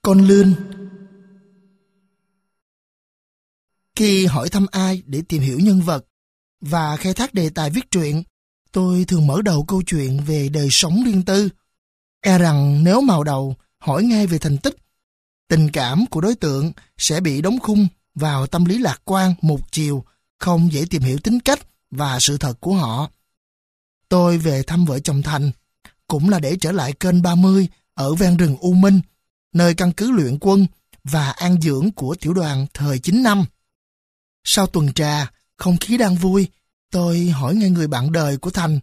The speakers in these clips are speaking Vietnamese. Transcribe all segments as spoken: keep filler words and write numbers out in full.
con lươn. Khi hỏi thăm ai để tìm hiểu nhân vật và khai thác đề tài viết truyện, tôi thường mở đầu câu chuyện về đời sống riêng tư. E rằng nếu mào đầu hỏi ngay về thành tích, tình cảm của đối tượng sẽ bị đóng khung vào tâm lý lạc quan một chiều, không dễ tìm hiểu tính cách và sự thật của họ. Tôi về thăm vợ chồng Thành, cũng là để trở lại kênh ba mươi ở ven rừng U Minh, nơi căn cứ luyện quân và an dưỡng của tiểu đoàn thời chín năm. Sau tuần trà, không khí đang vui, tôi hỏi ngay người bạn đời của Thành.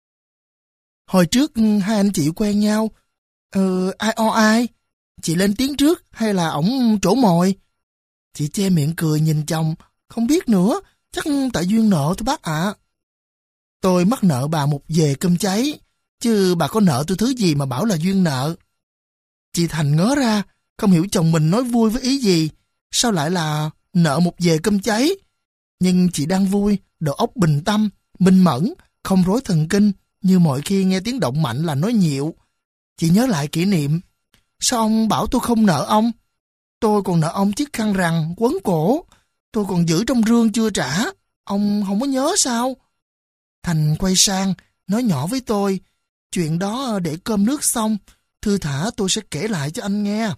Hồi trước hai anh chị quen nhau, ờ, ai o ai? Chị lên tiếng trước hay là ổng trổ mồi? Chị che miệng cười nhìn chồng, không biết nữa, chắc tại duyên nợ thôi bác ạ. Tôi mắc nợ bà một về cơm cháy, chứ bà có nợ tôi thứ gì mà bảo là duyên nợ. Chị Thành ngớ ra, không hiểu chồng mình nói vui với ý gì, sao lại là nợ một về cơm cháy. Nhưng chị đang vui, đầu óc bình tâm, minh mẫn, không rối thần kinh, như mọi khi nghe tiếng động mạnh là nói nhiều. Chị nhớ lại kỷ niệm. Sao ông bảo tôi không nợ ông? Tôi còn nợ ông chiếc khăn rằn, quấn cổ. Tôi còn giữ trong rương chưa trả. Ông không có nhớ sao? Thành quay sang, nói nhỏ với tôi. Chuyện đó để cơm nước xong, thư thả tôi sẽ kể lại cho anh nghe.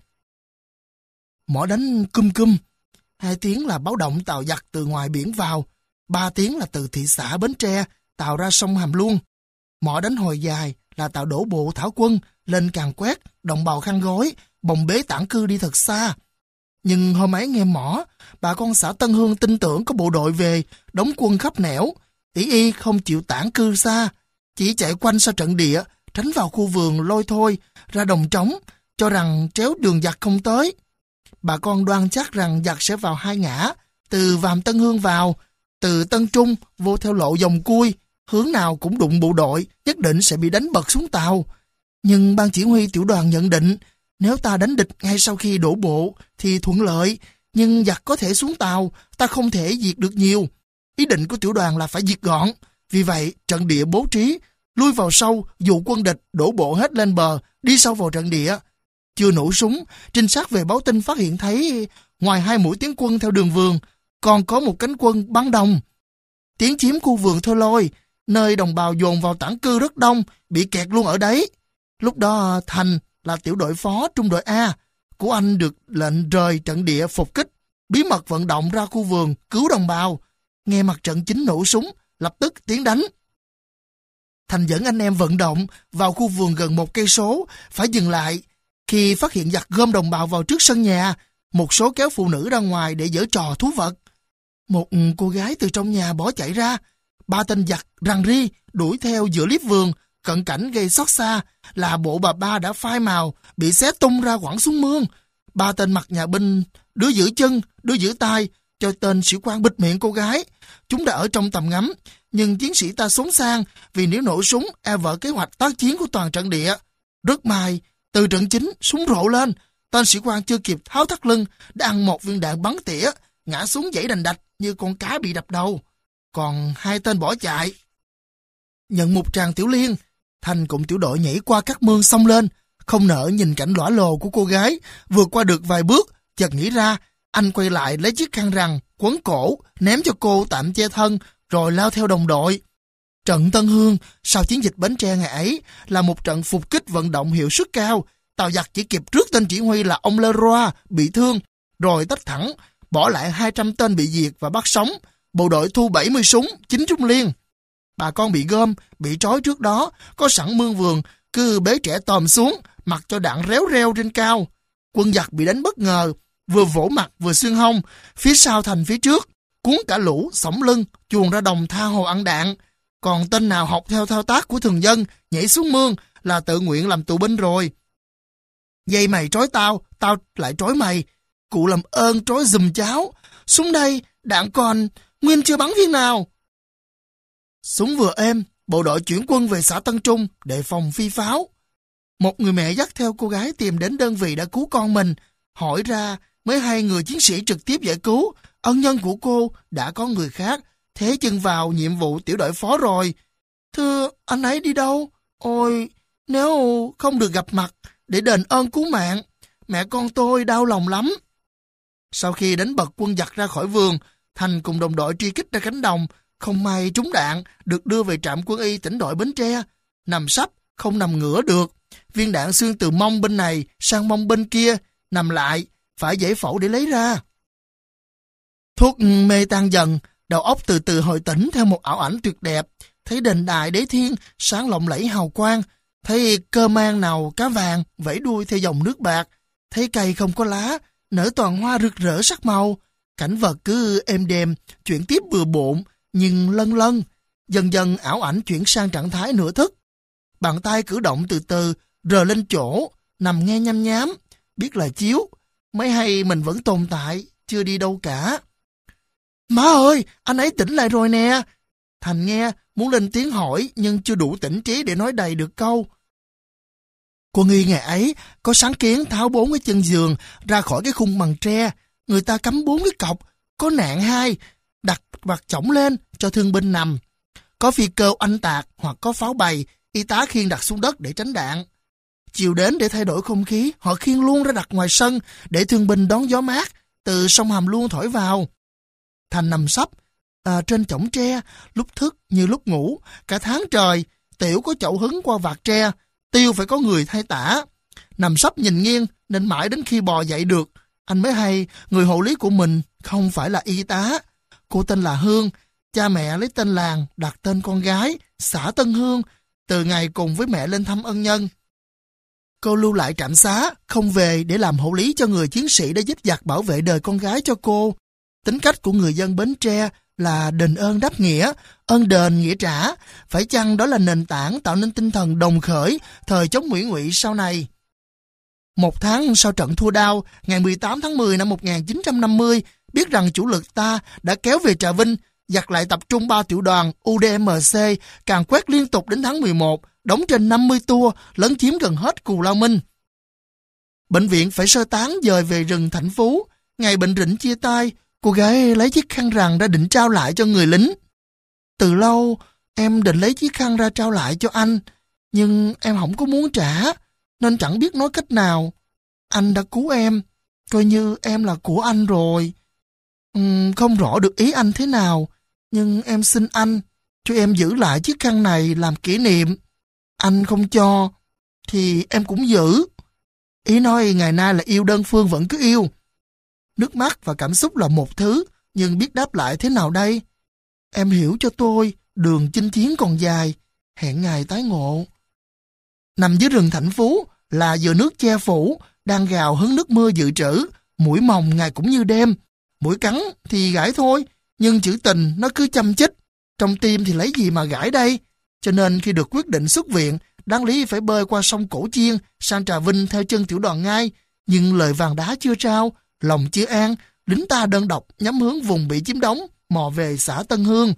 Mỏ đánh cum cum. Hai tiếng là báo động tàu giặc từ ngoài biển vào. Ba tiếng là từ thị xã Bến Tre, tàu ra sông Hàm Luông. Mỏ đánh hồi dài là tàu đổ bộ thảo quân, lên Càn Quét, đồng bào khăn gói, bồng bế tản cư đi thật xa. Nhưng hôm ấy nghe mỏ, bà con xã Tân Hương tin tưởng có bộ đội về, đóng quân khắp nẻo. Tỷ y không chịu tản cư xa, chỉ chạy quanh sau trận địa, tránh vào khu vườn lôi thôi, ra đồng trống, cho rằng tréo đường giặc không tới. Bà con đoan chắc rằng giặc sẽ vào hai ngã, từ Vàm Tân Hương vào, từ Tân Trung vô theo lộ dòng cui, hướng nào cũng đụng bộ đội, nhất định sẽ bị đánh bật xuống tàu. Nhưng ban chỉ huy tiểu đoàn nhận định, nếu ta đánh địch ngay sau khi đổ bộ thì thuận lợi, nhưng giặc có thể xuống tàu, ta không thể diệt được nhiều. Ý định của tiểu đoàn là phải diệt gọn, vì vậy trận địa bố trí, lui vào sâu, dụ quân địch đổ bộ hết lên bờ, đi sâu vào trận địa. Chưa nổ súng, trinh sát về báo tin phát hiện thấy ngoài hai mũi tiến quân theo đường vườn, còn có một cánh quân bắn đồng. Tiến chiếm khu vườn Thôi Lôi, nơi đồng bào dồn vào tản cư rất đông, bị kẹt luôn ở đấy. Lúc đó Thành là tiểu đội phó trung đội A của anh được lệnh rời trận địa phục kích, bí mật vận động ra khu vườn cứu đồng bào. Nghe mặt trận chính nổ súng, lập tức tiến đánh. Thành dẫn anh em vận động vào khu vườn gần một cây số, phải dừng lại. Khi phát hiện giặc gom đồng bào vào trước sân nhà, một số kéo phụ nữ ra ngoài để giở trò thú vật. Một cô gái từ trong nhà bỏ chạy ra, ba tên giặc rằng ri đuổi theo giữa liếp vườn, cận cảnh gây xót xa là bộ bà ba đã phai màu, bị xé tung ra quẳng xuống mương. Ba tên mặc nhà binh, đứa giữ chân, đứa giữ tay, cho tên sĩ quan bịt miệng cô gái. Chúng đã ở trong tầm ngắm, nhưng chiến sĩ ta xốn sang vì nếu nổ súng e vỡ kế hoạch tác chiến của toàn trận địa. Rất may, từ trận chính súng rộ lên, tên sĩ quan chưa kịp tháo thắt lưng đã ăn một viên đạn bắn tỉa, ngã xuống dãy đành đạch như con cá bị đập đầu. Còn hai tên bỏ chạy. Nhận một tràng tiểu liên, Thành cùng tiểu đội nhảy qua các mương xông lên, không nỡ nhìn cảnh lõa lồ của cô gái. Vượt qua được vài bước, chợt nghĩ ra, anh quay lại lấy chiếc khăn rằn quấn cổ, ném cho cô tạm che thân, rồi lao theo đồng đội. Trận Tân Hương sau chiến dịch Bến Tre ngày ấy là một trận phục kích vận động hiệu suất cao. Tàu giặc chỉ kịp trước tên chỉ huy là ông Leroy bị thương, rồi tách thẳng, bỏ lại hai trăm tên bị diệt và bắt sống. Bộ đội thu bảy mươi súng, chín trung liên. Bà con bị gom, bị trói trước đó, có sẵn mương vườn, cứ bế trẻ tòm xuống, mặc cho đạn réo reo trên cao. Quân giặc bị đánh bất ngờ, vừa vỗ mặt vừa xuyên hông, phía sau Thành phía trước, cuốn cả lũ, xổng lưng, chuồn ra đồng tha hồ ăn đạn. Còn tên nào học theo thao tác của thường dân, nhảy xuống mương là tự nguyện làm tù binh rồi. Dây mày trói tao, tao lại trói mày. Cụ làm ơn trói giùm cháu. Xuống đây, đạn còn, Nguyên chưa bắn viên nào. Súng vừa êm, bộ đội chuyển quân về xã Tân Trung để phòng phi pháo. Một người mẹ dắt theo cô gái tìm đến đơn vị đã cứu con mình. Hỏi ra mới hay người chiến sĩ trực tiếp giải cứu. Ân nhân của cô đã có người khác, thế chân vào nhiệm vụ tiểu đội phó rồi. Thưa, anh ấy đi đâu? Ôi, nếu không được gặp mặt để đền ơn cứu mạng, mẹ con tôi đau lòng lắm. Sau khi đánh bật quân giặc ra khỏi vườn, Thành cùng đồng đội truy kích ra cánh đồng, không may trúng đạn, được đưa về trạm quân y tỉnh đội Bến Tre. Nằm sấp, không nằm ngửa được. Viên đạn xuyên từ mông bên này sang mông bên kia, nằm lại, phải giải phẫu để lấy ra. Thuốc mê tan dần, đầu óc từ từ hồi tỉnh theo một ảo ảnh tuyệt đẹp. Thấy đền đài đế thiên, sáng lộng lẫy hào quang. Thấy cơ mang nào cá vàng, vẫy đuôi theo dòng nước bạc. Thấy cây không có lá, nở toàn hoa rực rỡ sắc màu. Cảnh vật cứ êm đềm, chuyển tiếp bừa bộn, nhưng lân lân. Dần dần ảo ảnh chuyển sang trạng thái nửa thức. Bàn tay cử động từ từ, rờ lên chỗ, nằm nghe nhăm nhám. Biết là chiếu, mới hay mình vẫn tồn tại, chưa đi đâu cả. Má ơi, anh ấy tỉnh lại rồi nè. Thành nghe, muốn lên tiếng hỏi, nhưng chưa đủ tỉnh trí để nói đầy được câu. Quân y ngày ấy, có sáng kiến tháo bốn cái chân giường ra khỏi cái khung bằng tre. Người ta cắm bốn cái cọc, có nạn hai, đặt mặt chổng lên cho thương binh nằm. Có phi cơ oanh tạc hoặc có pháo bày, y tá khiêng đặt xuống đất để tránh đạn. Chiều đến để thay đổi không khí, họ khiêng luôn ra đặt ngoài sân để thương binh đón gió mát từ sông Hàm Luông thổi vào. Thành nằm sấp à, trên chõng tre, lúc thức như lúc ngủ, cả tháng trời. Tiểu có chậu hứng qua vạt tre, Tiêu phải có người thay tả. Nằm sấp nhìn nghiêng nên mãi đến khi bò dậy được, anh mới hay người hộ lý của mình không phải là y tá. Cô tên là Hương, cha mẹ lấy tên làng đặt tên con gái, xã Tân Hương, từ ngày cùng với mẹ lên thăm ân nhân. Cô lưu lại trạm xá, không về để làm hộ lý cho người chiến sĩ đã giết giặc bảo vệ đời con gái cho cô. Tính cách của người dân Bến Tre là đền ơn đáp nghĩa, ơn đền nghĩa trả, phải chăng đó là nền tảng tạo nên tinh thần đồng khởi thời chống Nguyễn Ngụy sau này. Một tháng sau trận thua đau, ngày mười tám tháng mười năm một nghìn chín trăm năm mươi, biết rằng chủ lực ta đã kéo về Trà Vinh, giặc lại tập trung ba tiểu đoàn U D M C, càn quét liên tục đến tháng mười một, đóng trên năm mươi tour, lấn chiếm gần hết Cù Lao Minh. Bệnh viện phải sơ tán dời về rừng Thạnh Phú. Ngày bệnh rịnh chia tay, cô gái lấy chiếc khăn rằng ra định trao lại cho người lính. Từ lâu, em định lấy chiếc khăn ra trao lại cho anh, nhưng em không có muốn trả, nên chẳng biết nói cách nào. Anh đã cứu em, coi như em là của anh rồi. Uhm, không rõ được ý anh thế nào, nhưng em xin anh, cho em giữ lại chiếc khăn này làm kỷ niệm. Anh không cho, thì em cũng giữ. Ý nói ngày nay là yêu đơn phương vẫn cứ yêu. Nước mắt và cảm xúc là một thứ, nhưng biết đáp lại thế nào đây? Em hiểu cho tôi, đường chinh chiến còn dài, hẹn ngày tái ngộ. Nằm dưới rừng Thạnh Phú là dừa nước che phủ, đang gào hứng nước mưa dự trữ, mũi mồng ngày cũng như đêm. Mũi cắn thì gãi thôi, nhưng chữ tình nó cứ chăm chích. Trong tim thì lấy gì mà gãi đây? Cho nên khi được quyết định xuất viện, đáng lý phải bơi qua sông Cổ Chiên sang Trà Vinh theo chân tiểu đoàn ngay. Nhưng lời vàng đá chưa trao, lòng chưa an, lính ta đơn độc nhắm hướng vùng bị chiếm đóng, mò về xã Tân Hương.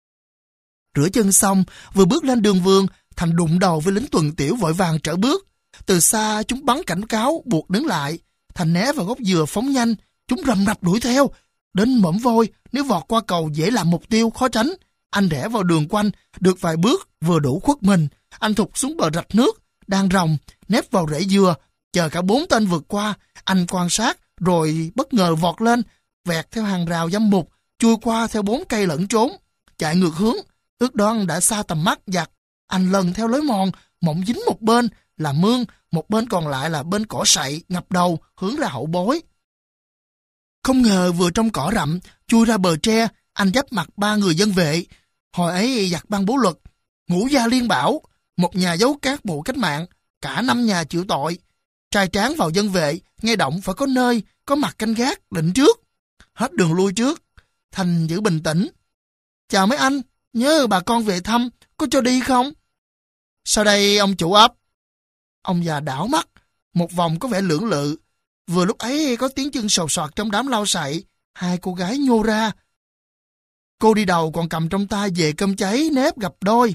Rửa chân xong, vừa bước lên đường vườn, Thành đụng đầu với lính tuần tiểu vội vàng trở bước. Từ xa chúng bắn cảnh cáo buộc đứng lại. Thành né vào gốc dừa phóng nhanh, chúng rầm rập đuổi theo. Đến mõm vôi, nếu vọt qua cầu dễ làm mục tiêu khó tránh. Anh rẽ vào đường quanh, được vài bước vừa đủ khuất mình. Anh thụt xuống bờ rạch nước, đang ròng, nép vào rễ dừa, chờ cả bốn tên vượt qua. Anh quan sát, rồi bất ngờ vọt lên, vẹt theo hàng rào dăm mục, chui qua theo bốn cây lẫn trốn, chạy ngược hướng. Ước đoán đã xa tầm mắt giặc. Anh lần theo lối mòn, mộng dính một bên là mương, một bên còn lại là bên cỏ sậy, ngập đầu, hướng ra hậu bối. Không ngờ vừa trong cỏ rậm, chui ra bờ tre, anh giáp mặt ba người dân vệ. Hồi ấy giặc ban bố luật, Ngũ Gia Liên Bảo, một nhà giấu cát bộ cách mạng, cả năm nhà chịu tội. Trai tráng vào dân vệ, nghe động phải có nơi, có mặt canh gác, định trước. Hết đường lui trước, Thành giữ bình tĩnh. Chào mấy anh, nhớ bà con về thăm, có cho đi không? Sau đây ông chủ ấp. Ông già đảo mắt, một vòng có vẻ lưỡng lự. Vừa lúc ấy có tiếng chân sột soạt trong đám lau sậy, hai cô gái nhô ra. Cô đi đầu còn cầm trong tay về cơm cháy nếp gặp đôi.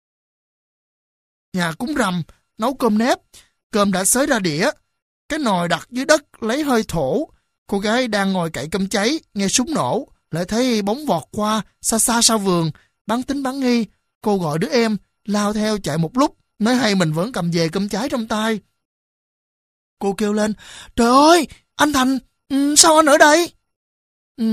Nhà cúng rằm, nấu cơm nếp, cơm đã xới ra đĩa. Cái nồi đặt dưới đất lấy hơi thổ. Cô gái đang ngồi cậy cơm cháy, nghe súng nổ, lại thấy bóng vọt qua, xa xa sau vườn, bắn tính bắn nghi. Cô gọi đứa em, lao theo chạy một lúc, mới hay mình vẫn cầm về cơm cháy trong tay. Cô kêu lên, trời ơi, anh Thành, ừ, sao anh ở đây? Ừ,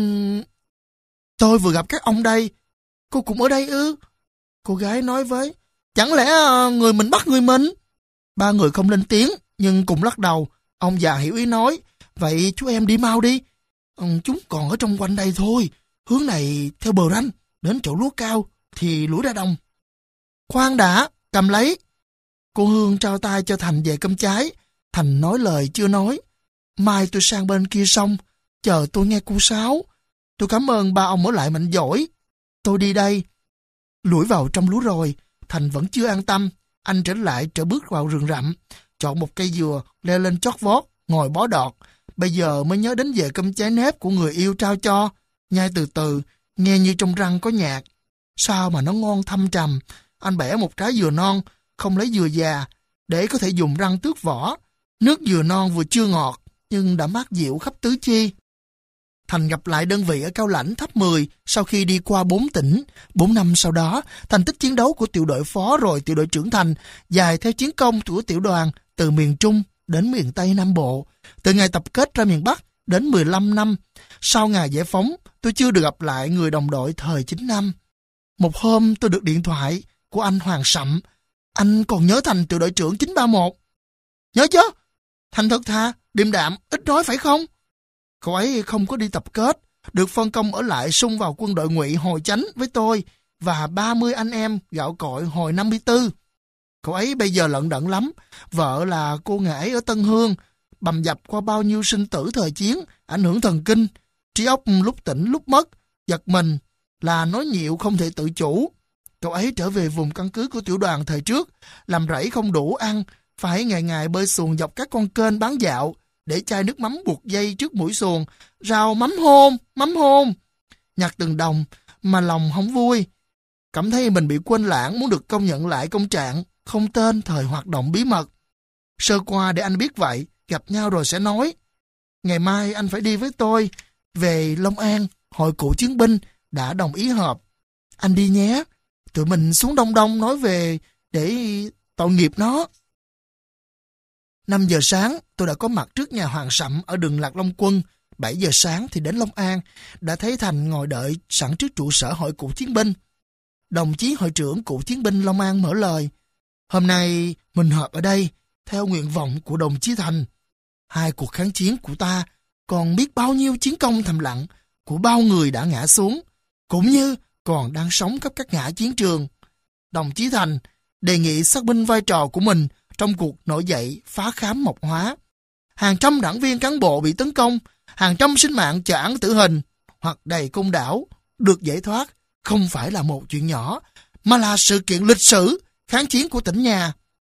tôi vừa gặp các ông đây. Cô cũng ở đây ư? Cô gái nói với, chẳng lẽ người mình bắt người mình? Ba người không lên tiếng, nhưng cùng lắc đầu. Ông già hiểu ý nói, vậy chú em đi mau đi. Ừ, chúng còn ở trong quanh đây thôi. Hướng này theo bờ ranh, đến chỗ lúa cao, thì lúa ra đồng. Khoan đã, cầm lấy. Cô Hương trao tay cho Thành về cơm trái. Thành nói lời chưa nói. Mai tôi sang bên kia sông, chờ tôi nghe cu sáo. Tôi cảm ơn ba ông ở lại mạnh giỏi. Tôi đi đây. Lủi vào trong lúa rồi, Thành vẫn chưa an tâm. Anh trở lại trở bước vào rừng rậm, chọn một cây dừa, leo lên chót vót, ngồi bó đọt. Bây giờ mới nhớ đến về cơm trái nếp của người yêu trao cho. Nhai từ từ, nghe như trong răng có nhạc. Sao mà nó ngon thâm trầm. Anh bẻ một trái dừa non, không lấy dừa già, để có thể dùng răng tước vỏ. Nước dừa non vừa chưa ngọt, nhưng đã mát dịu khắp tứ chi. Thành gặp lại đơn vị ở Cao Lãnh thấp mười sau khi đi qua bốn tỉnh. Bốn năm sau đó, thành tích chiến đấu của tiểu đội phó rồi tiểu đội trưởng Thành dài theo chiến công của tiểu đoàn từ miền Trung đến miền Tây Nam Bộ, từ ngày tập kết ra miền Bắc đến mười lăm năm. Sau ngày giải phóng, tôi chưa được gặp lại người đồng đội thời chín năm. Một hôm tôi được điện thoại của anh Hoàng Sậm. Anh còn nhớ Thành tiểu đội trưởng chín ba mốt? Nhớ chứ? Thành thật thà, điềm đạm, ít nói phải không? Cậu ấy không có đi tập kết, được phân công ở lại xung vào quân đội Ngụy hồi Chánh với tôi và ba mươi anh em gạo cội hồi năm mươi tư. Cậu ấy bây giờ lận đận lắm, vợ là cô Ngải ở Tân Hương, bầm dập qua bao nhiêu sinh tử thời chiến, ảnh hưởng thần kinh, trí óc lúc tỉnh lúc mất, giật mình, là nói nhiều không thể tự chủ. Cậu ấy trở về vùng căn cứ của tiểu đoàn thời trước, làm rẫy không đủ ăn, phải ngày ngày bơi xuồng dọc các con kênh bán dạo, để chai nước mắm buộc dây trước mũi xuồng, rào mắm hôn, mắm hôn. Nhặt từng đồng, mà lòng không vui. Cảm thấy mình bị quên lãng, muốn được công nhận lại công trạng, không tên thời hoạt động bí mật. Sơ qua để anh biết vậy, gặp nhau rồi sẽ nói. Ngày mai anh phải đi với tôi, về Long An, hội cựu chiến binh, đã đồng ý họp. Anh đi nhé, tụi mình xuống Đông Đông nói về để tội nghiệp nó. năm giờ sáng, tôi đã có mặt trước nhà Hoàng Sậm ở đường Lạc Long Quân. bảy giờ sáng thì đến Long An, đã thấy Thành ngồi đợi sẵn trước trụ sở hội cựu chiến binh. Đồng chí hội trưởng cựu chiến binh Long An mở lời. Hôm nay mình họp ở đây theo nguyện vọng của đồng chí Thành. Hai cuộc kháng chiến của ta còn biết bao nhiêu chiến công thầm lặng của bao người đã ngã xuống, cũng như còn đang sống khắp các ngã chiến trường. Đồng chí Thành đề nghị xác minh vai trò của mình trong cuộc nổi dậy phá khám Mộc Hóa. Hàng trăm đảng viên cán bộ bị tấn công, hàng trăm sinh mạng chờ án tử hình hoặc đầy côn đảo được giải thoát không phải là một chuyện nhỏ, mà là sự kiện lịch sử kháng chiến của tỉnh nhà.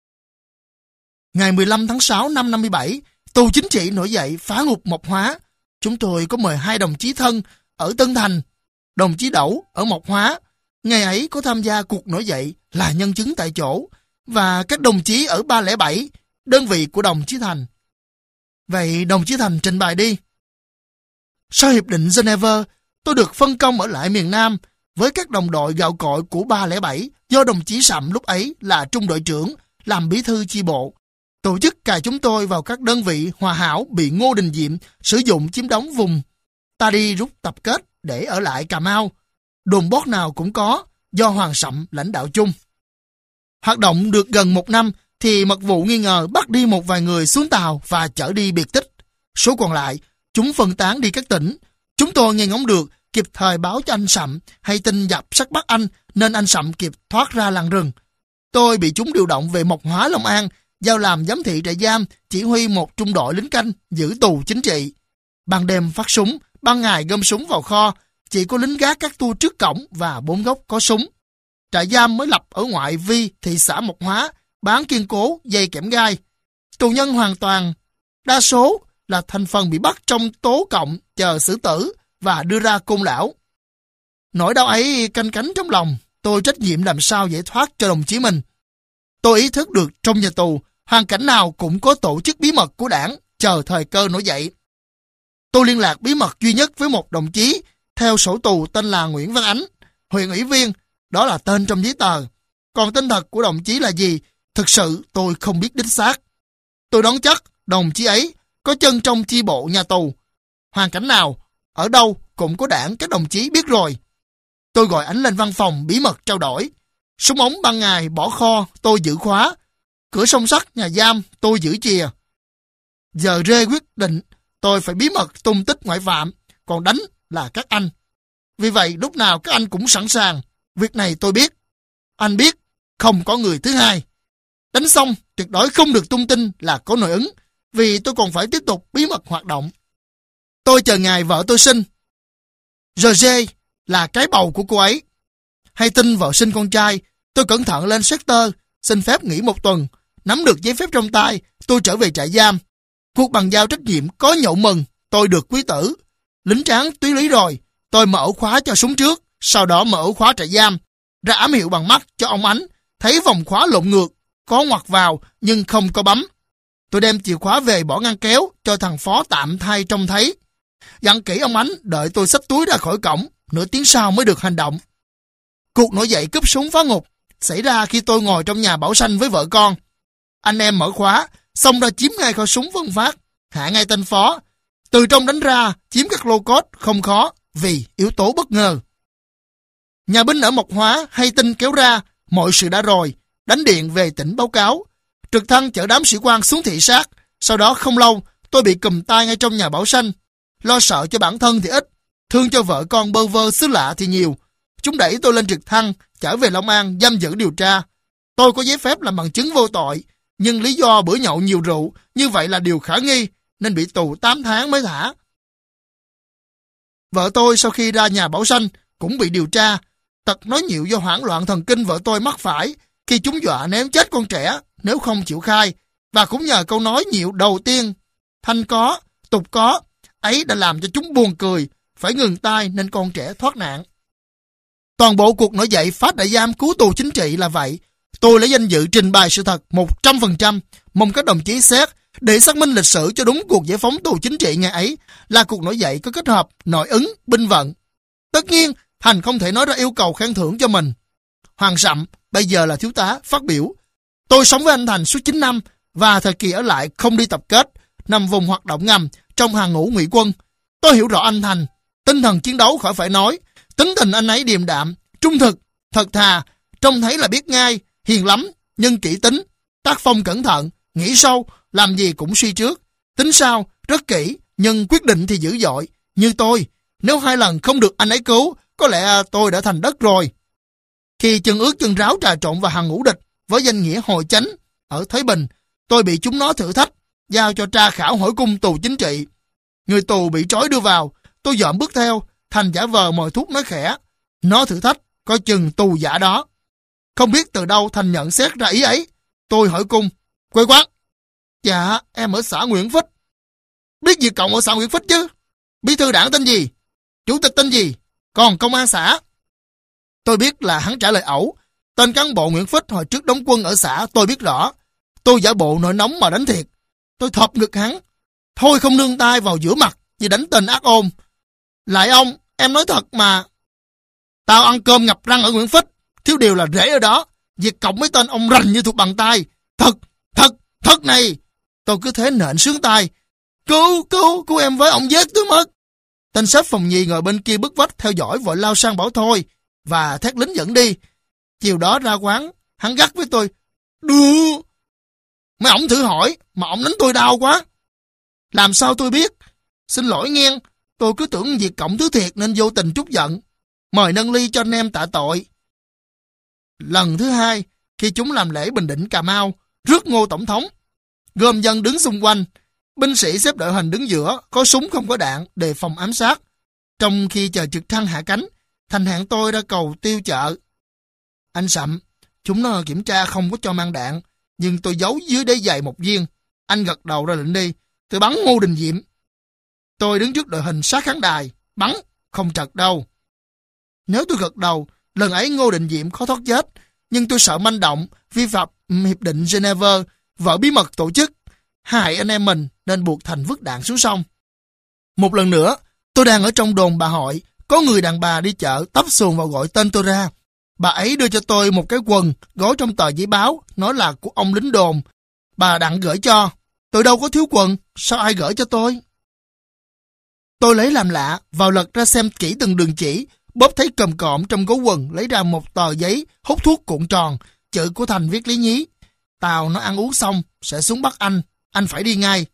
Ngày mười lăm tháng sáu năm năm mươi bảy, tù chính trị nổi dậy phá ngục Mộc Hóa. Chúng tôi có mời hai đồng chí thân ở Tân Thành, đồng chí Đẩu ở Mộc Hóa. Ngày ấy có tham gia cuộc nổi dậy là nhân chứng tại chỗ, và các đồng chí ở ba không bảy, đơn vị của đồng chí Thành. Vậy đồng chí Thành trình bày đi. Sau Hiệp định Geneva, tôi được phân công ở lại miền Nam với các đồng đội gạo cội của ba không bảy do đồng chí Sậm lúc ấy là trung đội trưởng, làm bí thư chi bộ. Tổ chức cài chúng tôi vào các đơn vị hòa hảo bị Ngô Đình Diệm sử dụng chiếm đóng vùng. Ta đi rút tập kết để ở lại Cà Mau. Đồn bót nào cũng có, do Hoàng Sậm lãnh đạo chung. Hoạt động được gần một năm thì mật vụ nghi ngờ bắt đi một vài người xuống tàu và chở đi biệt tích. Số còn lại, chúng phân tán đi các tỉnh. Chúng tôi nghe ngóng được, kịp thời báo cho anh Sậm hay tin giặc sắp bắt anh, nên anh Sậm kịp thoát ra làng rừng. Tôi bị chúng điều động về Mộc Hóa, Long An, giao làm giám thị trại giam, chỉ huy một trung đội lính canh giữ tù chính trị. Ban đêm phát súng, ban ngày gom súng vào kho, chỉ có lính gác các tua trước cổng và bốn góc có súng. Trại giam mới lập ở ngoại vi thị xã Mộc Hóa, bán kiên cố, dây kẽm gai. Tù nhân hoàn toàn, đa số là thành phần bị bắt trong tố cộng chờ xử tử và đưa ra côn đảo. Nỗi đau ấy canh cánh trong lòng, tôi trách nhiệm làm sao giải thoát cho đồng chí mình. Tôi ý thức được trong nhà tù, hoàn cảnh nào cũng có tổ chức bí mật của đảng chờ thời cơ nổi dậy. Tôi liên lạc bí mật duy nhất với một đồng chí theo sổ tù tên là Nguyễn Văn Ánh, huyện ủy viên, đó là tên trong giấy tờ. Còn tên thật của đồng chí là gì, thực sự tôi không biết đích xác. Tôi đoán chắc đồng chí ấy có chân trong chi bộ nhà tù. Hoàn cảnh nào, ở đâu cũng có đảng các đồng chí biết rồi. Tôi gọi ảnh lên văn phòng bí mật trao đổi. Súng ống ban ngày bỏ kho, tôi giữ khóa. Cửa song sắt nhà giam, tôi giữ chìa. Giờ rê quyết định tôi phải bí mật tung tích ngoại phạm, còn đánh là các anh. Vì vậy lúc nào các anh cũng sẵn sàng. Việc này tôi biết. Anh biết, không có người thứ hai. Đánh xong, tuyệt đối không được tung tin là có nội ứng, vì tôi còn phải tiếp tục bí mật hoạt động. Tôi chờ ngày vợ tôi sinh. rờ giê là cái bầu của cô ấy. Hay tin vợ sinh con trai, tôi cẩn thận lên sector, xin phép nghỉ một tuần. Nắm được giấy phép trong tay, tôi trở về trại giam. Cuộc bàn giao trách nhiệm có nhậu mừng, tôi được quý tử. Lính tráng túy lý rồi, tôi mở ổ khóa cho súng trước, sau đó mở ổ khóa trại giam, ra ám hiệu bằng mắt cho ông Ánh, thấy vòng khóa lộn ngược, có ngoặt vào nhưng không có bấm. Tôi đem chìa khóa về bỏ ngăn kéo cho thằng phó tạm thay trông thấy. Dặn kỹ ông Ánh đợi tôi xách túi ra khỏi cổng, nửa tiếng sau mới được hành động. Cuộc nổi dậy cướp súng phá ngục xảy ra khi tôi ngồi trong nhà bảo sanh với vợ con. Anh em mở khóa, xông ra chiếm ngay kho súng phân phát, hạ ngay tên phó. Từ trong đánh ra, chiếm các lô cốt không khó vì yếu tố bất ngờ. Nhà binh ở Mộc Hóa hay tin kéo ra, mọi sự đã rồi, đánh điện về tỉnh báo cáo. Trực thăng chở đám sĩ quan xuống thị sát, sau đó không lâu tôi bị cùm tay ngay trong nhà bảo sanh. Lo sợ cho bản thân thì ít, thương cho vợ con bơ vơ xứ lạ thì nhiều. Chúng đẩy tôi lên trực thăng, trở về Long An giam giữ điều tra. Tôi có giấy phép làm bằng chứng vô tội, nhưng lý do bữa nhậu nhiều rượu, như vậy là điều khả nghi, nên bị tù tám tháng mới thả. Vợ tôi sau khi ra nhà bảo sanh cũng bị điều tra. Tật nói nhiều do hoảng loạn thần kinh vợ tôi mắc phải khi chúng dọa ném chết con trẻ nếu không chịu khai, và cũng nhờ câu nói nhiều đầu tiên, thanh có, tục có, ấy đã làm cho chúng buồn cười, phải ngừng tay nên con trẻ thoát nạn. Toàn bộ cuộc nổi dậy phá trại giam cứu tù chính trị là vậy. Tôi lấy danh dự trình bày sự thật một trăm phần trăm, mong các đồng chí xét để xác minh lịch sử cho đúng cuộc giải phóng tù chính trị ngày ấy là cuộc nổi dậy có kết hợp nội ứng, binh vận. Tất nhiên, Thành không thể nói ra yêu cầu khen thưởng cho mình. Hoàng Sậm, bây giờ là thiếu tá, phát biểu. Tôi sống với anh Thành suốt chín năm và thời kỳ ở lại không đi tập kết, nằm vùng hoạt động ngầm trong hàng ngũ ngụy quân. Tôi hiểu rõ anh Thành, tinh thần chiến đấu khỏi phải nói, tính tình anh ấy điềm đạm, trung thực, thật thà, trông thấy là biết ngay, hiền lắm, nhưng kỹ tính, tác phong cẩn thận, nghĩ sâu, làm gì cũng suy trước, tính sau, rất kỹ, nhưng quyết định thì dữ dội, như tôi. Nếu hai lần không được anh ấy cứu, có lẽ tôi đã thành đất rồi. Khi chân ướt chân ráo trà trộn vào hàng ngũ địch với danh nghĩa hội chánh ở Thới Bình, tôi bị chúng nó thử thách, giao cho tra khảo hỏi cung tù chính trị. Người tù bị trói đưa vào, tôi dọn bước theo, Thành giả vờ mồi thuốc nói khẽ. Nó thử thách, coi chừng tù giả đó. Không biết từ đâu Thành nhận xét ra ý ấy. Tôi hỏi cung, quê quán. Dạ, em ở xã Nguyễn Phích. Biết gì cộng ở xã Nguyễn Phích chứ? Bí thư đảng tên gì? Chủ tịch tên gì? Còn công an xã? Tôi biết là hắn trả lời ẩu. Tên cán bộ Nguyễn Phích hồi trước đóng quân ở xã tôi biết rõ. Tôi giả bộ nổi nóng mà đánh thiệt. Tôi thọp ngực hắn. Thôi không nương tay vào giữa mặt vì đánh tên ác ôn. Lại ông, em nói thật mà. Tao ăn cơm ngập răng ở Nguyễn Phích. Thiếu điều là rễ ở đó. Việc cộng mấy tên ông rành như thuộc bằng tay. Thật, thật, thật này. Tôi cứ thế nện sướng tay. Cứu, cứu, cứu em với ông giết tôi mất. Tên sếp phòng nhì ngồi bên kia bức vách theo dõi vội lao sang bảo thôi. Và thét lính dẫn đi. Chiều đó ra quán, hắn gắt với tôi. Đưa. Mấy ổng thử hỏi, mà ổng đánh tôi đau quá. Làm sao tôi biết? Xin lỗi nghe, tôi cứ tưởng việc cộng thứ thiệt nên vô tình trút giận. Mời nâng ly cho anh em tạ tội. Lần thứ hai, khi chúng làm lễ Bình Định Cà Mau, rước Ngô Tổng thống. Gồm dân đứng xung quanh, binh sĩ xếp đội hình đứng giữa, có súng không có đạn, đề phòng ám sát. Trong khi chờ trực thăng hạ cánh, Thành hẹn tôi ra cầu Tiêu Chợ. Anh Sậm, chúng nó kiểm tra không có cho mang đạn, nhưng tôi giấu dưới đế giày một viên. Anh gật đầu ra lệnh đi, tôi bắn Ngô Đình Diệm. Tôi đứng trước đội hình sát khán đài, bắn, không trật đâu. Nếu tôi gật đầu, lần ấy Ngô Đình Diệm khó thoát chết, nhưng tôi sợ manh động, vi phạm Hiệp định Geneva, vợ bí mật tổ chức, hại anh em mình nên buộc Thành vứt đạn xuống sông. Một lần nữa, tôi đang ở trong đồn bà Hội, có người đàn bà đi chợ tấp xuồng vào gọi tên tôi ra. Bà ấy đưa cho tôi một cái quần gói trong tờ giấy báo, nói là của ông lính đồn. Bà đặng gửi cho. Tôi đâu có thiếu quần, sao ai gửi cho tôi? Tôi lấy làm lạ, vào lật ra xem kỹ từng đường chỉ, bóp thấy còm cộm trong gấu quần, lấy ra một tờ giấy, hút thuốc cuộn tròn, chữ của Thành viết lý nhí. Tàu nó ăn uống xong, sẽ xuống bắt anh, anh phải đi ngay.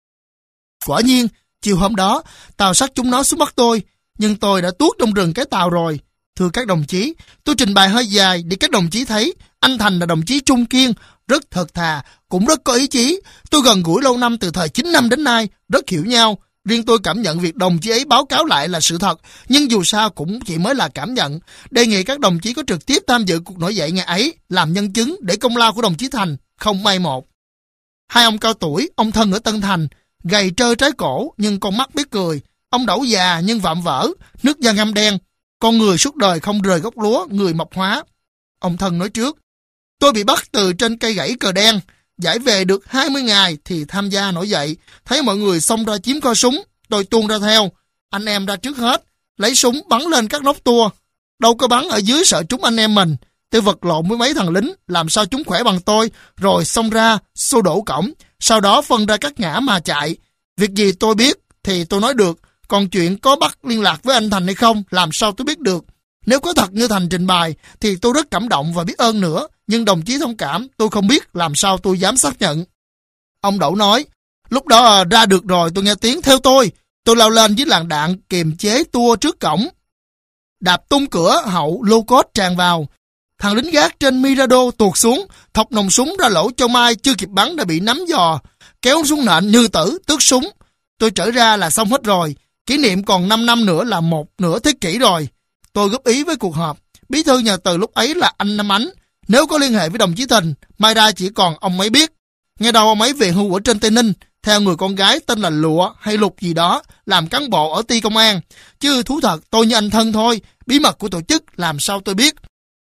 Quả nhiên, chiều hôm đó, tàu xách chúng nó xuống bắt tôi, nhưng tôi đã tuốt trong rừng cái tàu rồi. Thưa các đồng chí, tôi trình bày hơi dài để các đồng chí thấy anh Thành là đồng chí trung kiên, rất thật thà, cũng rất có ý chí. Tôi gần gũi lâu năm từ thời chín năm đến nay, rất hiểu nhau. Riêng tôi cảm nhận việc đồng chí ấy báo cáo lại là sự thật, nhưng dù sao cũng chỉ mới là cảm nhận. Đề nghị các đồng chí có trực tiếp tham dự cuộc nổi dậy ngày ấy, làm nhân chứng để công lao của đồng chí Thành không may một. Hai ông cao tuổi, ông Thân ở Tân Thành, gầy trơ trái cổ nhưng con mắt biết cười. Ông Đẩu già nhưng vạm vỡ, nước da ngăm đen, con người suốt đời không rời gốc lúa, người mộc hóa. Ông Thân nói trước, tôi bị bắt từ trên cây gãy cờ đen, giải về được hai mươi ngày thì tham gia nổi dậy, thấy mọi người xông ra chiếm co súng, tôi tuôn ra theo, anh em ra trước hết, lấy súng bắn lên các nóc tua, đâu có bắn ở dưới sợ trúng anh em mình. Tôi vật lộn với mấy thằng lính, làm sao chúng khỏe bằng tôi, rồi xông ra, xô đổ cổng, sau đó phân ra các ngã mà chạy. Việc gì tôi biết thì tôi nói được, còn chuyện có bắt liên lạc với anh Thành hay không, làm sao tôi biết được. Nếu có thật như Thành trình bày thì tôi rất cảm động và biết ơn nữa, nhưng đồng chí thông cảm, tôi không biết làm sao tôi dám xác nhận. Ông Đẩu nói, lúc đó ra được rồi tôi nghe tiếng theo tôi, tôi lao lên với làn đạn kiềm chế tua trước cổng. Đạp tung cửa hậu lô cốt tràn vào. Thằng lính gác trên Mirador tuột xuống, thọc nòng súng ra lỗ châu mai, chưa kịp bắn đã bị nắm giò, kéo xuống nện như tử, tước súng. Tôi trở ra là xong hết rồi, kỷ niệm còn năm năm nữa là một nửa thế kỷ rồi. Tôi góp ý với cuộc họp, bí thư nhà Từ lúc ấy là anh Năm Ánh, nếu có liên hệ với đồng chí Thình, mai ra chỉ còn ông ấy biết. Nghe đầu ông ấy về hưu ở trên Tây Ninh, theo người con gái tên là Lụa hay Lục gì đó, làm cán bộ ở ty công an. Chứ thú thật tôi như anh Thân thôi, bí mật của tổ chức làm sao tôi biết.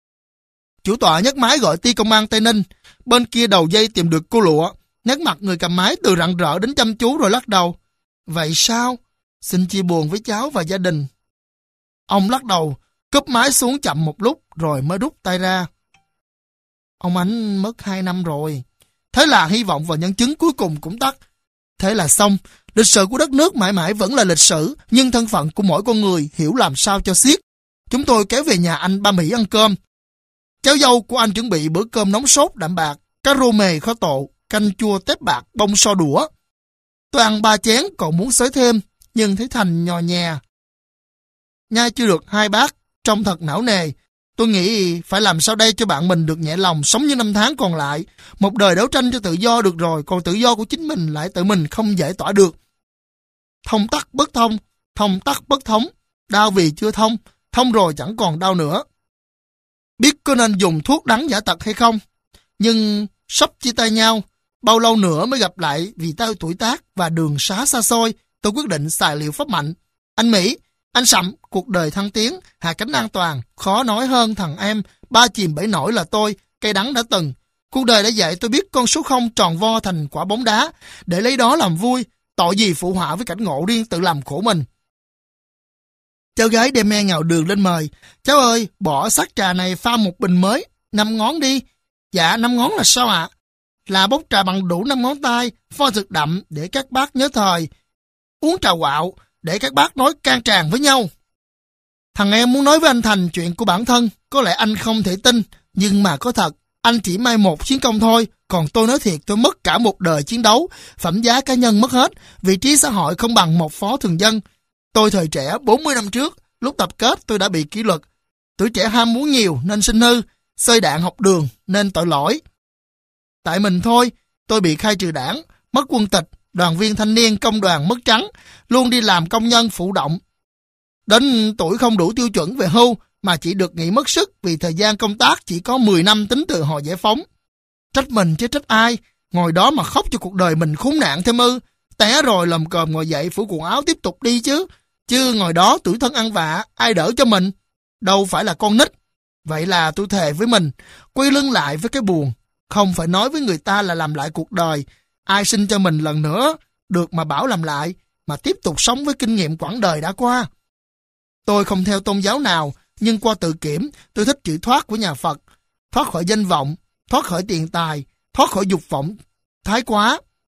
Chủ tọa nhấc máy gọi ty công an Tây Ninh, bên kia đầu dây tìm được cô Lụa, nét mặt người cầm máy từ rạng rỡ đến chăm chú rồi lắc đầu. Vậy sao? Xin chia buồn với cháu và gia đình. Ông lắc đầu, cúp máy xuống chậm một lúc rồi mới rút tay ra. Ông Ánh mất hai năm rồi. Thế là hy vọng và nhân chứng cuối cùng cũng tắt. Thế là xong, lịch sử của đất nước mãi mãi vẫn là lịch sử, nhưng thân phận của mỗi con người hiểu làm sao cho xiết. Chúng tôi kéo về nhà anh ba Mỹ ăn cơm. Cháu dâu của anh chuẩn bị bữa cơm nóng sốt đạm bạc, cá rô mề kho tộ, canh chua tép bạc, bông so đũa. Tôi ăn ba chén còn muốn xới thêm, nhưng thấy Thành nhò nhè. Nhai chưa được hai bát, trông thật não nề. Tôi nghĩ phải làm sao đây cho bạn mình được nhẹ lòng sống như năm tháng còn lại. Một đời đấu tranh cho tự do được rồi, còn tự do của chính mình lại tự mình không giải tỏa được. Thông tắc bất thông, thông tắc bất thống, đau vì chưa thông, thông rồi chẳng còn đau nữa. Biết có nên dùng thuốc đắng giả tật hay không, nhưng sắp chia tay nhau, bao lâu nữa mới gặp lại vì ta tuổi tác và đường xá xa xôi, tôi quyết định xài liệu pháp mạnh. Anh Mỹ, anh Sậm, cuộc đời thăng tiến, hạ cánh an toàn, khó nói hơn thằng em, ba chìm bảy nổi là tôi, cây đắng đã từng. Cuộc đời đã dạy tôi biết con số không tròn vo thành quả bóng đá, để lấy đó làm vui, tội gì phụ họa với cảnh ngộ riêng tự làm khổ mình. Cháu gái đem me ngào đường lên mời. Cháu ơi, bỏ sắc trà này pha một bình mới, năm ngón đi. Dạ, năm ngón là sao ạ? À? Là bốc trà bằng đủ năm ngón tay, pha thực đậm để các bác nhớ thời. Uống trà quạo để các bác nói can tràn với nhau. Thằng em muốn nói với anh Thành chuyện của bản thân, có lẽ anh không thể tin, nhưng mà có thật. Anh chỉ mai một chiến công thôi, còn tôi nói thiệt tôi mất cả một đời chiến đấu, phẩm giá cá nhân mất hết, vị trí xã hội không bằng một phó thường dân. Tôi thời trẻ bốn mươi năm trước, lúc tập kết tôi đã bị kỷ luật. Tuổi trẻ ham muốn nhiều nên sinh hư, xơi đạn học đường nên tội lỗi. Tại mình thôi, tôi bị khai trừ đảng, mất quân tịch, đoàn viên thanh niên công đoàn mất trắng, luôn đi làm công nhân phụ động. Đến tuổi không đủ tiêu chuẩn về hưu mà chỉ được nghỉ mất sức vì thời gian công tác chỉ có mười năm tính từ hồi giải phóng. Trách mình chứ trách ai, ngồi đó mà khóc cho cuộc đời mình khốn nạn thêm ư. Té rồi lầm còm ngồi dậy phủ quần áo tiếp tục đi chứ. Chứ ngồi đó tuổi thân ăn vạ, ai đỡ cho mình? Đâu phải là con nít. Vậy là tôi thề với mình, quay lưng lại với cái buồn. Không phải nói với người ta là làm lại cuộc đời. Ai sinh cho mình lần nữa, được mà bảo làm lại, mà tiếp tục sống với kinh nghiệm quãng đời đã qua. Tôi không theo tôn giáo nào, nhưng qua tự kiểm, tôi thích chữ thoát của nhà Phật. Thoát khỏi danh vọng, thoát khỏi tiền tài, thoát khỏi dục vọng thái quá.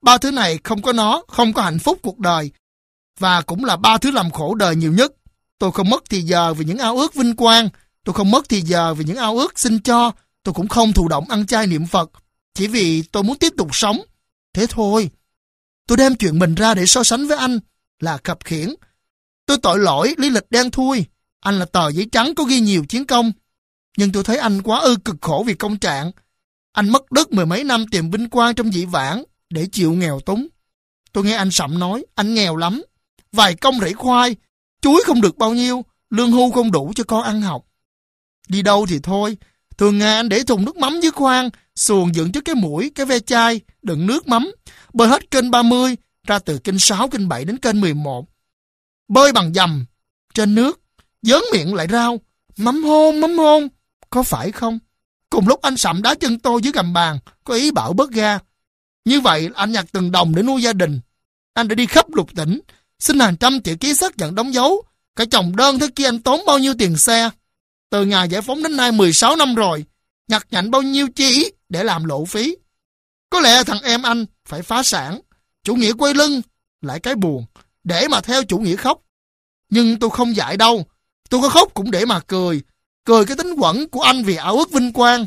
Ba thứ này không có nó, không có hạnh phúc cuộc đời. Và cũng là ba thứ làm khổ đời nhiều nhất. Tôi không mất thì giờ vì những ao ước vinh quang. Tôi không mất thì giờ vì những ao ước xin cho. Tôi cũng không thụ động ăn chay niệm Phật. Chỉ vì tôi muốn tiếp tục sống. Thế thôi. Tôi đem chuyện mình ra để so sánh với anh là khập khiễng. Tôi tội lỗi, lý lịch đen thui. Anh là tờ giấy trắng có ghi nhiều chiến công. Nhưng tôi thấy anh quá ư cực khổ vì công trạng. Anh mất đất mười mấy năm tìm vinh quang trong dĩ vãng để chịu nghèo túng. Tôi nghe anh Sậm nói, anh nghèo lắm. Vài công rẫy khoai, chuối không được bao nhiêu, lương hưu không đủ cho con ăn học. Đi đâu thì thôi, thường ngày anh để thùng nước mắm dưới khoang, xuồng dựng trước cái mũi, cái ve chai, đựng nước mắm, bơi hết kênh ba mươi, ra từ kênh sáu, kênh bảy đến kênh mười một. Bơi bằng dầm, trên nước, dớn miệng lại rao, mắm hôn, mắm hôn, có phải không? Cùng lúc anh Sậm đá chân tôi dưới gầm bàn, có ý bảo bớt ga. Như vậy anh nhặt từng đồng để nuôi gia đình. Anh đã đi khắp lục tỉnh, xin hàng trăm chữ ký xác nhận đóng dấu. Cả chồng đơn thế kia anh tốn bao nhiêu tiền xe. Từ ngày giải phóng đến nay mười sáu năm rồi, nhặt nhạnh bao nhiêu chi để làm lộ phí. Có lẽ thằng em anh phải phá sản, chủ nghĩa quay lưng, lại cái buồn, để mà theo chủ nghĩa khóc. Nhưng tôi không dại đâu, tôi có khóc cũng để mà cười, cười cái tính quẩn của anh vì ảo ước vinh quang.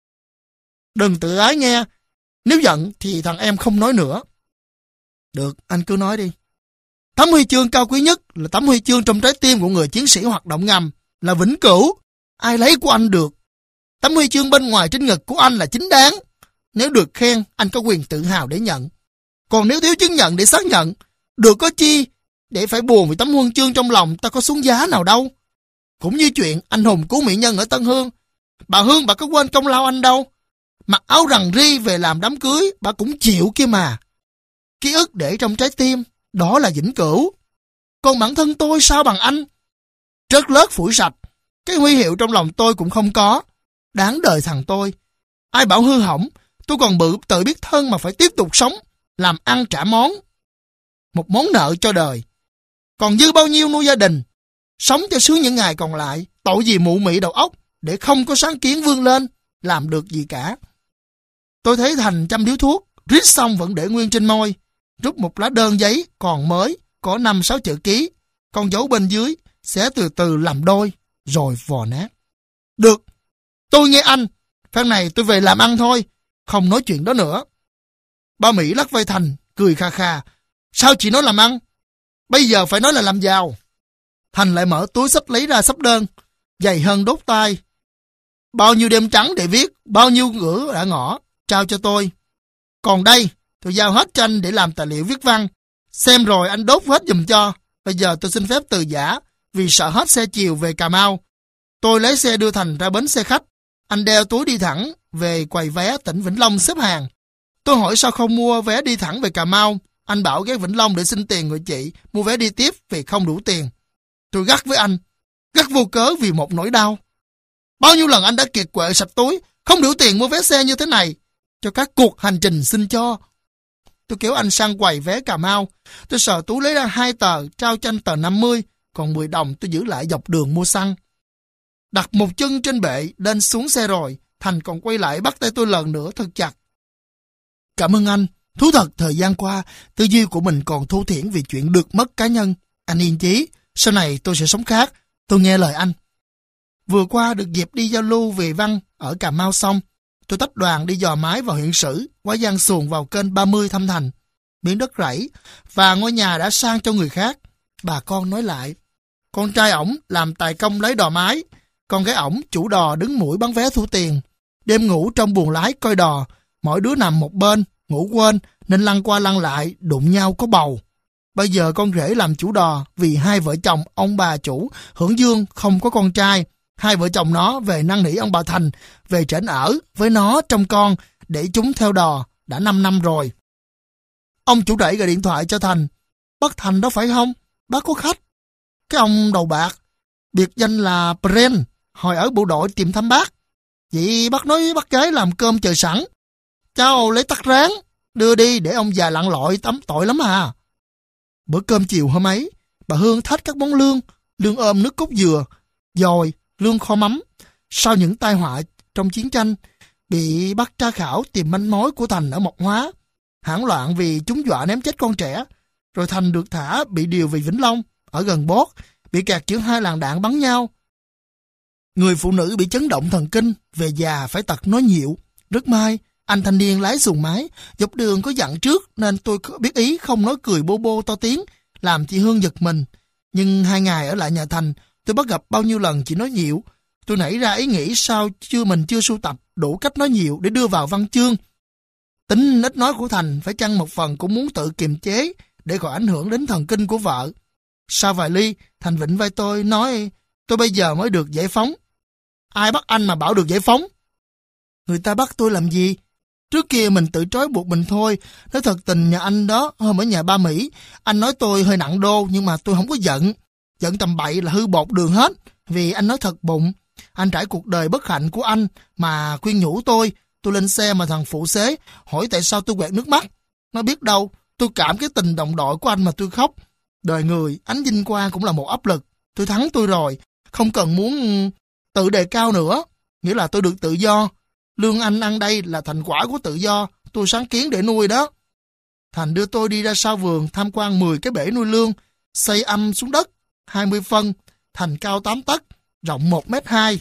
Đừng tự ái nghe, nếu giận thì thằng em không nói nữa. Được, anh cứ nói đi. Tấm huy chương cao quý nhất là tấm huy chương trong trái tim của người chiến sĩ hoạt động ngầm, là vĩnh cửu, ai lấy của anh được. Tấm huy chương bên ngoài trên ngực của anh là chính đáng. Nếu được khen, anh có quyền tự hào để nhận. Còn nếu thiếu chứng nhận để xác nhận, được có chi để phải buồn vì tấm huân chương trong lòng ta có xuống giá nào đâu. Cũng như chuyện anh hùng cứu mỹ nhân ở Tân Hương, bà Hương bà có quên công lao anh đâu. Mặc áo rằn ri về làm đám cưới, bà cũng chịu kia mà. Ký ức để trong trái tim, đó là vĩnh cửu. Còn bản thân tôi sao bằng anh? Trớt lớt phủi sạch, cái huy hiệu trong lòng tôi cũng không có. Đáng đời thằng tôi. Ai bảo hư hỏng, tôi còn bự tự biết thân mà phải tiếp tục sống, làm ăn trả món. Một món nợ cho đời. Còn dư bao nhiêu nuôi gia đình, sống cho sướng những ngày còn lại, tội gì mụ mị đầu óc, để không có sáng kiến vươn lên, làm được gì cả. Tôi thấy Thành chăm điếu thuốc, rít xong vẫn để nguyên trên môi, rút một lá đơn giấy còn mới, có năm sáu chữ ký, con dấu bên dưới, sẽ từ từ làm đôi, rồi vò nát. Được, tôi nghe anh, phen này tôi về làm ăn thôi, không nói chuyện đó nữa. Ba Mỹ lắc vai Thành, cười kha kha. Sao chỉ nói làm ăn? Bây giờ phải nói là làm giàu. Thành lại mở túi xách lấy ra sắp đơn, dày hơn đốt tay. Bao nhiêu đêm trắng để viết, bao nhiêu ngữ đã ngỏ, trao cho tôi. Còn đây, tôi giao hết cho anh để làm tài liệu viết văn. Xem rồi anh đốt hết giùm cho. Bây giờ tôi xin phép từ giã, vì sợ hết xe chiều về Cà Mau. Tôi lấy xe đưa Thành ra bến xe khách. Anh đeo túi đi thẳng về quầy vé tỉnh Vĩnh Long xếp hàng. Tôi hỏi sao không mua vé đi thẳng về Cà Mau. Anh bảo ghé Vĩnh Long để xin tiền người chị, mua vé đi tiếp vì không đủ tiền. Tôi gắt với anh, gắt vô cớ vì một nỗi đau. Bao nhiêu lần anh đã kiệt quệ sạch túi, không đủ tiền mua vé xe như thế này, cho các cuộc hành trình xin cho. Tôi kéo anh sang quầy vé Cà Mau. Tôi sờ túi lấy ra hai tờ, trao cho anh tờ năm mươi, còn mười đồng tôi giữ lại dọc đường mua xăng. Đặt một chân trên bệ, lên xuống xe rồi, Thành còn quay lại bắt tay tôi lần nữa thật chặt. Cảm ơn anh. Thú thật thời gian qua, tư duy của mình còn thô thiển vì chuyện được mất cá nhân. Anh yên chí, sau này tôi sẽ sống khác. Tôi nghe lời anh. Vừa qua được dịp đi giao lưu về văn ở Cà Mau xong, tôi tách đoàn đi dò mái vào huyện Sử, quá giang xuồng vào kênh ba mươi thăm Thành. Miếng đất rẫy và ngôi nhà đã sang cho người khác. Bà con nói lại, con trai ổng làm tài công lấy đò mái, con gái ổng chủ đò đứng mũi bán vé thu tiền. Đêm ngủ trong buồng lái coi đò, mỗi đứa nằm một bên, ngủ quên nên lăn qua lăn lại, đụng nhau có bầu. Bây giờ con rể làm chủ đò vì hai vợ chồng ông bà chủ hưởng dương không có con trai. Hai vợ chồng nó về năn nỉ ông bà Thành về trển ở với nó trong con để chúng theo đò đã năm năm rồi. Ông chủ rể gọi điện thoại cho Thành. Bác Thành đó phải không? Bác có khách. Cái ông đầu bạc, biệt danh là Pren, hồi ở bộ đội tìm thăm bác. Vậy bác nói bác gái làm cơm chờ sẵn. Cháu lấy tắc rán, đưa đi để ông già lặn lội tắm tội lắm à. Bữa cơm chiều hôm ấy, bà Hương thách các món lương, lương ôm nước cốt dừa, dồi, lương kho mắm. Sau những tai họa trong chiến tranh, bị bắt tra khảo tìm manh mối của Thành ở Mộc Hóa. hoảng loạn vì chúng dọa ném chết con trẻ. Rồi Thành được thả bị điều về Vĩnh Long, ở gần Bốt, bị kẹt giữa hai làn đạn bắn nhau. Người phụ nữ bị chấn động thần kinh, về già phải tật nói nhiều. Rất may, anh thanh niên lái xuồng máy, dọc đường có dặn trước nên tôi biết ý không nói cười bô bô to tiếng, làm chị Hương giật mình. Nhưng hai ngày ở lại nhà Thành, tôi bắt gặp bao nhiêu lần chị nói nhiều. Tôi nảy ra ý nghĩ sao chưa mình chưa sưu tập đủ cách nói nhiều để đưa vào văn chương. Tính ít nói của Thành phải chăng một phần cũng muốn tự kiềm chế để khỏi ảnh hưởng đến thần kinh của vợ. Sau vài ly, Thành vịnh vai tôi nói tôi bây giờ mới được giải phóng. Ai bắt anh mà bảo được giải phóng? Người ta bắt tôi làm gì? Trước kia mình tự trói buộc mình thôi. Nói thật tình nhà anh đó, hôm ở nhà ba Mỹ, anh nói tôi hơi nặng đô nhưng mà tôi không có giận. Giận tầm bậy là hư bột đường hết. Vì anh nói thật bụng. Anh trải cuộc đời bất hạnh của anh mà khuyên nhủ tôi. Tôi lên xe mà thằng phụ xế hỏi tại sao tôi quẹt nước mắt. Nó biết đâu, tôi cảm cái tình đồng đội của anh mà tôi khóc. Đời người, ánh vinh quang cũng là một áp lực. Tôi thắng tôi rồi. Không cần muốn tự đề cao nữa. Nghĩa là tôi được tự do. Lương anh ăn đây là thành quả của tự do. Tôi sáng kiến để nuôi đó. Thành đưa tôi đi ra sau vườn tham quan mười cái bể nuôi lương. Xây âm xuống đất hai mươi phân. Thành cao tám tấc, rộng một mét hai,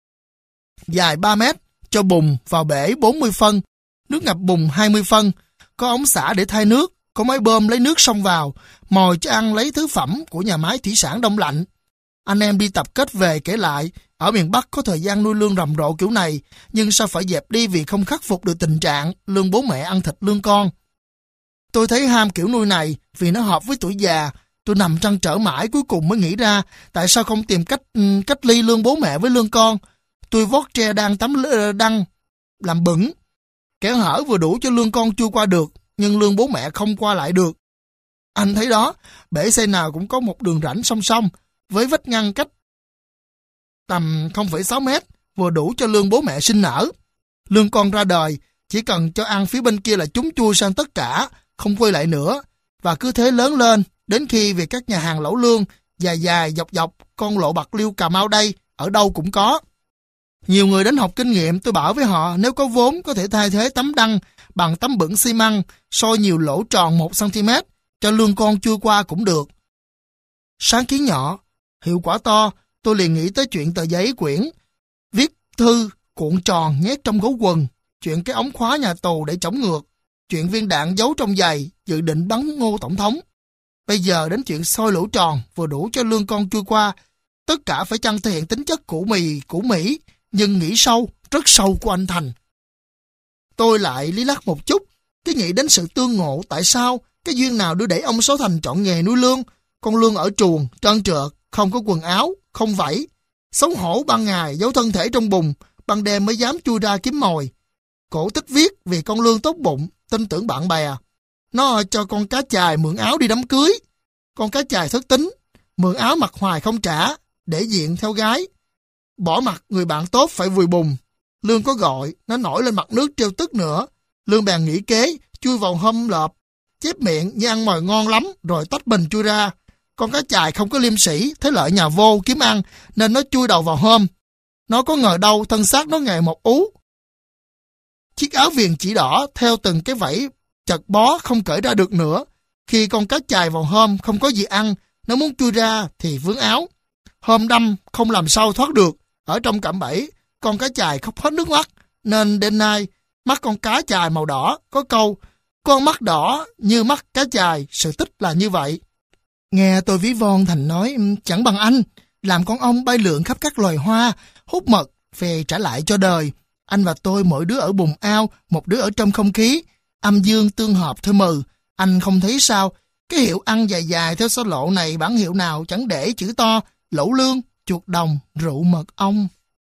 dài ba mét, cho bùn vào bể bốn mươi phân, nước ngập bùn hai mươi phân, có ống xả để thay nước, có máy bơm lấy nước xông vào, mồi cho ăn lấy thứ phẩm của nhà máy thủy sản đông lạnh. Anh em đi tập kết về kể lại, ở miền Bắc có thời gian nuôi lương rầm rộ kiểu này, nhưng sao phải dẹp đi vì không khắc phục được tình trạng lương bố mẹ ăn thịt lương con. Tôi thấy ham kiểu nuôi này vì nó hợp với tuổi già. Tôi nằm trăn trở mãi, cuối cùng mới nghĩ ra tại sao không tìm cách cách ly lương bố mẹ với lương con. Tôi vót tre đan tấm đăng làm bẩn, kẻ hở vừa đủ cho lương con chui qua được, nhưng lương bố mẹ không qua lại được. Anh thấy đó, bể xây nào cũng có một đường rãnh song song với vách ngăn cách tầm không phẩy sáu mét, vừa đủ cho lương bố mẹ sinh nở. Lương con ra đời, chỉ cần cho ăn phía bên kia là chúng chui sang tất cả, không quay lại nữa, và cứ thế lớn lên. Đến khi về các nhà hàng lẩu lương, dài dài, dọc dọc, con lộ Bạc Liêu, Cà Mau đây, ở đâu cũng có. Nhiều người đến học kinh nghiệm, tôi bảo với họ nếu có vốn có thể thay thế tấm đăng bằng tấm bửng xi măng, soi nhiều lỗ tròn một xăng ti mét, cho lương con chui qua cũng được. Sáng kiến nhỏ, hiệu quả to, tôi liền nghĩ tới chuyện tờ giấy quyển, viết thư, cuộn tròn nhét trong gấu quần, chuyện cái ống khóa nhà tù để chống ngược, chuyện viên đạn giấu trong giày, dự định bắn Ngô Tổng thống. Bây giờ đến chuyện soi lỗ tròn vừa đủ cho lương con chui qua. Tất cả phải chăng thể hiện tính chất củ mì, củ Mỹ, nhưng nghĩ sâu, rất sâu của anh Thành. Tôi lại lý lắc một chút, cái nghĩ đến sự tương ngộ tại sao, cái duyên nào đưa đẩy ông Sáu Thành chọn nghề nuôi lương. Con lương ở chuồng, trơn trượt, không có quần áo, không vẫy. Xấu hổ ban ngày, giấu thân thể trong bùn, ban đêm mới dám chui ra kiếm mồi. Cổ tích viết vì con lương tốt bụng, tin tưởng bạn bè. Nó cho con cá chài mượn áo đi đám cưới. Con cá chài thất tính, mượn áo mặc hoài không trả, để diện theo gái. Bỏ mặt người bạn tốt phải vùi bùn. Lương có gọi, nó nổi lên mặt nước trêu tức nữa. Lương bèn nghĩ kế, chui vào hâm lợp, chép miệng như ăn mồi ngon lắm, rồi tách bình chui ra. Con cá chài không có liêm sĩ, thấy lợi nhà vô kiếm ăn, nên nó chui đầu vào hâm. Nó có ngờ đâu thân xác nó nghề một ú. Chiếc áo viền chỉ đỏ theo từng cái vẫy chật bó không cởi ra được nữa. Khi con cá chài vào hôm không có gì ăn, nó muốn chui ra thì vướng áo. Hôm đâm không làm sao thoát được. Ở trong cạm bẫy, con cá chài khóc hết nước mắt. Nên đêm nay, mắt con cá chài màu đỏ có câu, con mắt đỏ như mắt cá chài, sự tích là như vậy. Nghe tôi ví von Thành nói, chẳng bằng anh, làm con ong bay lượn khắp các loài hoa, hút mật về trả lại cho đời. Anh và tôi mỗi đứa ở bùn ao, một đứa ở trong không khí, âm dương tương hợp thôi mừ. Anh không thấy sao, cái hiệu ăn dài dài theo xa lộ này bản hiệu nào chẳng để chữ to, lẩu lương, chuột đồng, rượu mật ong.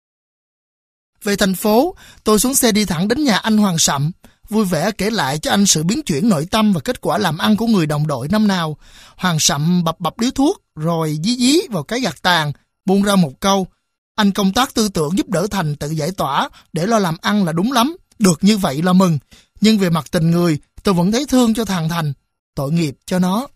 Về thành phố, tôi xuống xe đi thẳng đến nhà anh Hoàng Sậm, vui vẻ kể lại cho anh sự biến chuyển nội tâm và kết quả làm ăn của người đồng đội năm nào. Hoàng Sậm bập bập điếu thuốc, rồi dí dí vào cái gạt tàn, buông ra một câu. Anh công tác tư tưởng giúp đỡ Thành tự giải tỏa, để lo làm ăn là đúng lắm, được như vậy là mừng. Nhưng về mặt tình người, tôi vẫn thấy thương cho thằng Thành, tội nghiệp cho nó.